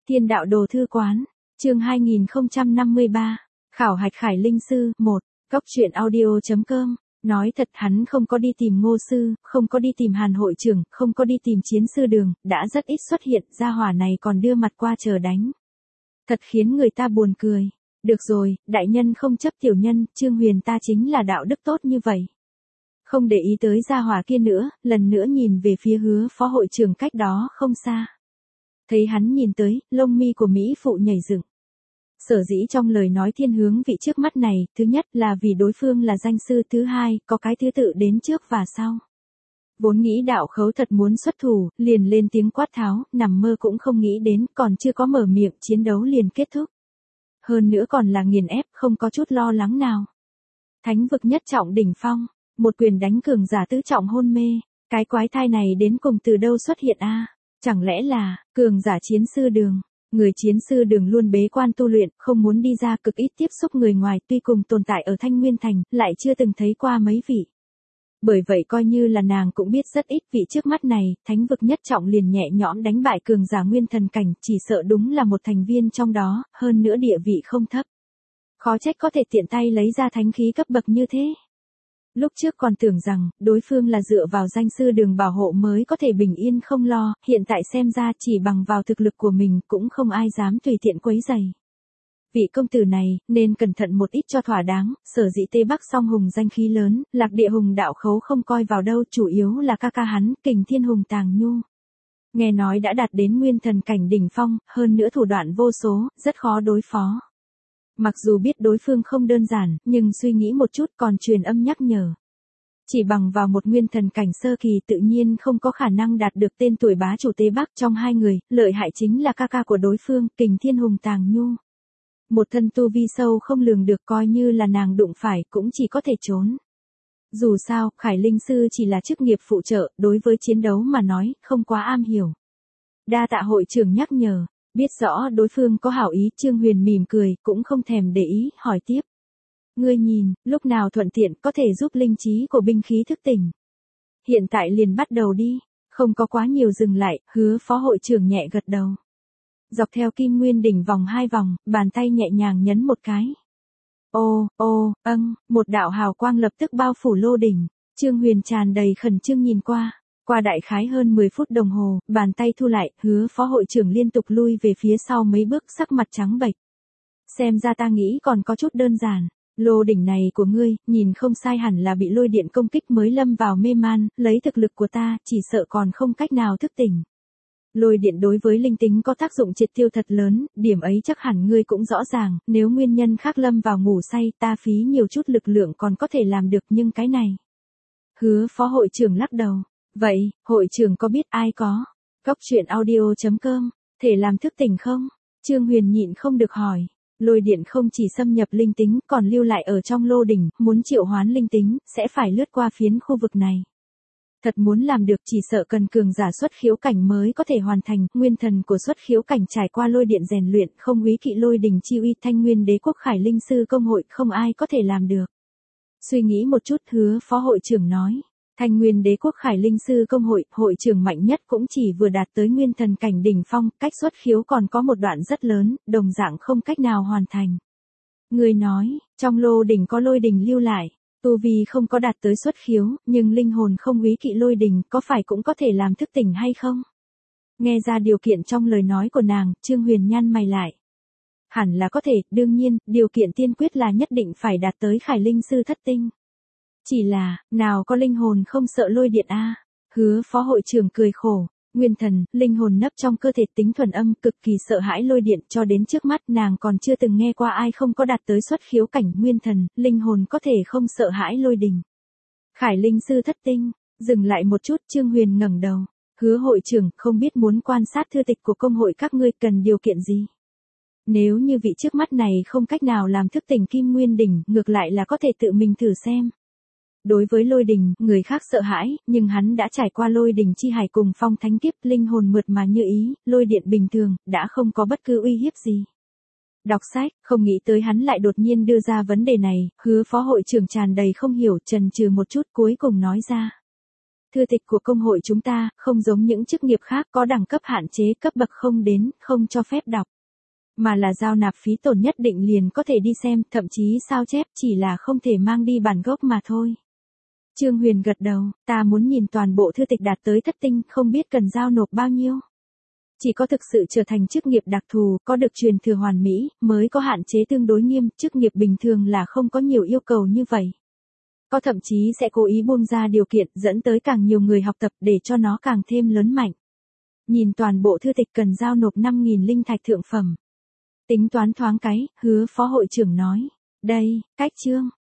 Thiên đạo đồ thư quán, chương 2053, khảo hạch Khải Linh sư, 1, góc truyện audio.com, nói thật hắn không có đi tìm Ngô sư, không có đi tìm Hàn hội trưởng, không có đi tìm Chiến sư Đường, đã rất ít xuất hiện, gia hỏa này còn đưa mặt qua chờ đánh. Thật khiến người ta buồn cười. Được rồi, đại nhân không chấp tiểu nhân, Trương Huyền ta chính là đạo đức tốt như vậy. Không để ý tới gia hỏa kia nữa, lần nữa nhìn về phía Hứa phó hội trưởng cách đó không xa. Thấy hắn nhìn tới, lông mi của Mỹ phụ nhảy dựng. Sở dĩ trong lời nói thiên hướng vị trước mắt này, thứ nhất là vì đối phương là danh sư, thứ hai, có cái thứ tự đến trước và sau. Vốn nghĩ đạo khấu thật muốn xuất thủ, liền lên tiếng quát tháo, nằm mơ cũng không nghĩ đến, còn chưa có mở miệng, chiến đấu liền kết thúc. Hơn nữa còn là nghiền ép, không có chút lo lắng nào. Thánh vực nhất trọng đỉnh phong, một quyền đánh cường giả tứ trọng hôn mê, cái quái thai này đến cùng từ đâu xuất hiện a? Chẳng lẽ là, cường giả Chiến sư Đường? Người Chiến sư Đường luôn bế quan tu luyện, không muốn đi ra, cực ít tiếp xúc người ngoài, tuy cùng tồn tại ở Thanh Nguyên Thành, lại chưa từng thấy qua mấy vị. Bởi vậy coi như là nàng cũng biết rất ít vị trước mắt này, thánh vực nhất trọng liền nhẹ nhõm đánh bại cường giả nguyên thần cảnh, chỉ sợ đúng là một thành viên trong đó, hơn nữa địa vị không thấp. Khó trách có thể tiện tay lấy ra thánh khí cấp bậc như thế. Lúc trước còn tưởng rằng, đối phương là dựa vào danh sư Đường bảo hộ mới có thể bình yên không lo, hiện tại xem ra chỉ bằng vào thực lực của mình cũng không ai dám tùy tiện quấy rầy. Vị công tử này, nên cẩn thận một ít cho thỏa đáng, sở dĩ Tây Bắc song hùng danh khí lớn, Lạc Địa Hùng đạo khấu không coi vào đâu, chủ yếu là ca ca hắn, Kình Thiên Hùng Tàng Nhu. Nghe nói đã đạt đến nguyên thần cảnh đỉnh phong, hơn nữa thủ đoạn vô số, rất khó đối phó. Mặc dù biết đối phương không đơn giản, nhưng suy nghĩ một chút còn truyền âm nhắc nhở. Chỉ bằng vào một nguyên thần cảnh sơ kỳ tự nhiên không có khả năng đạt được tên tuổi bá chủ Tây Bắc trong hai người, lợi hại chính là ca ca của đối phương, Kình Thiên Hùng Tàng Nhu. Một thân tu vi sâu không lường được, coi như là nàng đụng phải cũng chỉ có thể trốn. Dù sao, Khải Linh sư chỉ là chức nghiệp phụ trợ, đối với chiến đấu mà nói, không quá am hiểu. Đa tạ hội trưởng nhắc nhở, biết rõ đối phương có hảo ý, Trương Huyền mỉm cười, cũng không thèm để ý, hỏi tiếp. Ngươi nhìn, lúc nào thuận tiện có thể giúp linh trí của binh khí thức tỉnh. Hiện tại liền bắt đầu đi, không có quá nhiều dừng lại, Hứa phó hội trưởng nhẹ gật đầu. Dọc theo Kim Nguyên đỉnh vòng 2 vòng, bàn tay nhẹ nhàng nhấn một cái. Một đạo hào quang lập tức bao phủ lô đỉnh. Trương Huyền tràn đầy khẩn trương nhìn qua. Qua đại khái hơn 10 phút đồng hồ, bàn tay thu lại, Hứa phó hội trưởng liên tục lui về phía sau mấy bước, sắc mặt trắng bệch. Xem ra ta nghĩ còn có chút đơn giản. Lô đỉnh này của ngươi, nhìn không sai hẳn là bị lôi điện công kích mới lâm vào mê man, lấy thực lực của ta, chỉ sợ còn không cách nào thức tỉnh. Lôi điện đối với linh tính có tác dụng triệt tiêu thật lớn, điểm ấy chắc hẳn ngươi cũng rõ ràng, nếu nguyên nhân khác lâm vào ngủ say, ta phí nhiều chút lực lượng còn có thể làm được, nhưng cái này. Hứa phó hội trưởng lắc đầu. Vậy, hội trưởng có biết ai có? Góc truyện audio.com, thể làm thức tỉnh không? Trương Huyền nhịn không được hỏi. Lôi điện không chỉ xâm nhập linh tính, còn lưu lại ở trong lô đỉnh, muốn triệu hoán linh tính, sẽ phải lướt qua phiến khu vực này. Thật muốn làm được chỉ sợ cần cường giả xuất khiếu cảnh mới có thể hoàn thành, nguyên thần của xuất khiếu cảnh trải qua lôi điện rèn luyện, không úy kỵ lôi đỉnh chi uy, Thanh Nguyên Đế quốc Khải Linh sư công hội, không ai có thể làm được. Suy nghĩ một chút, Hứa phó hội trưởng nói, Thanh Nguyên Đế quốc Khải Linh sư công hội, hội trưởng mạnh nhất cũng chỉ vừa đạt tới nguyên thần cảnh đỉnh phong, cách xuất khiếu còn có một đoạn rất lớn, đồng dạng không cách nào hoàn thành. Người nói, trong lô đỉnh có lôi đỉnh lưu lại. Tu vi không có đạt tới xuất khiếu, nhưng linh hồn không úy kỵ lôi đỉnh, có phải cũng có thể làm thức tỉnh hay không? Nghe ra điều kiện trong lời nói của nàng, Trương Huyền nhăn mày lại. Hẳn là có thể, đương nhiên, điều kiện tiên quyết là nhất định phải đạt tới Khải Linh sư thất tinh. Chỉ là, nào có linh hồn không sợ lôi điện a? Hứa phó hội trưởng cười khổ. Nguyên thần, linh hồn nấp trong cơ thể tính thuần âm, cực kỳ sợ hãi lôi điện, cho đến trước mắt nàng còn chưa từng nghe qua ai không có đạt tới xuất khiếu cảnh nguyên thần, linh hồn có thể không sợ hãi lôi đình. Khải Linh sư thất tinh, dừng lại một chút, Trương Huyền ngẩng đầu. Hứa hội trưởng, không biết muốn quan sát thư tịch của công hội các ngươi cần điều kiện gì? Nếu như vị trước mắt này không cách nào làm thức tỉnh Kim Nguyên đỉnh, ngược lại là có thể tự mình thử xem. Đối với lôi đình, người khác sợ hãi, nhưng hắn đã trải qua lôi đình chi hải cùng phong thánh kiếp, linh hồn mượt mà như ý, lôi điện bình thường, đã không có bất cứ uy hiếp gì. Đọc sách, không nghĩ tới hắn lại đột nhiên đưa ra vấn đề này, Hứa phó hội trưởng tràn đầy không hiểu, chần chừ một chút cuối cùng nói ra. Thư tịch của công hội chúng ta, không giống những chức nghiệp khác có đẳng cấp hạn chế cấp bậc không đến, không cho phép đọc. Mà là giao nạp phí tổn nhất định liền có thể đi xem, thậm chí sao chép chỉ là không thể mang đi bản gốc mà thôi. Trương Huyền gật đầu, ta muốn nhìn toàn bộ thư tịch đạt tới thất tinh, không biết cần giao nộp bao nhiêu. Chỉ có thực sự trở thành chức nghiệp đặc thù, có được truyền thừa hoàn mỹ, mới có hạn chế tương đối nghiêm, chức nghiệp bình thường là không có nhiều yêu cầu như vậy. Có thậm chí sẽ cố ý buông ra điều kiện dẫn tới càng nhiều người học tập để cho nó càng thêm lớn mạnh. Nhìn toàn bộ thư tịch cần giao nộp 5.000 linh thạch thượng phẩm. Tính toán thoáng cái, Hứa phó hội trưởng nói. Đây, cách chương.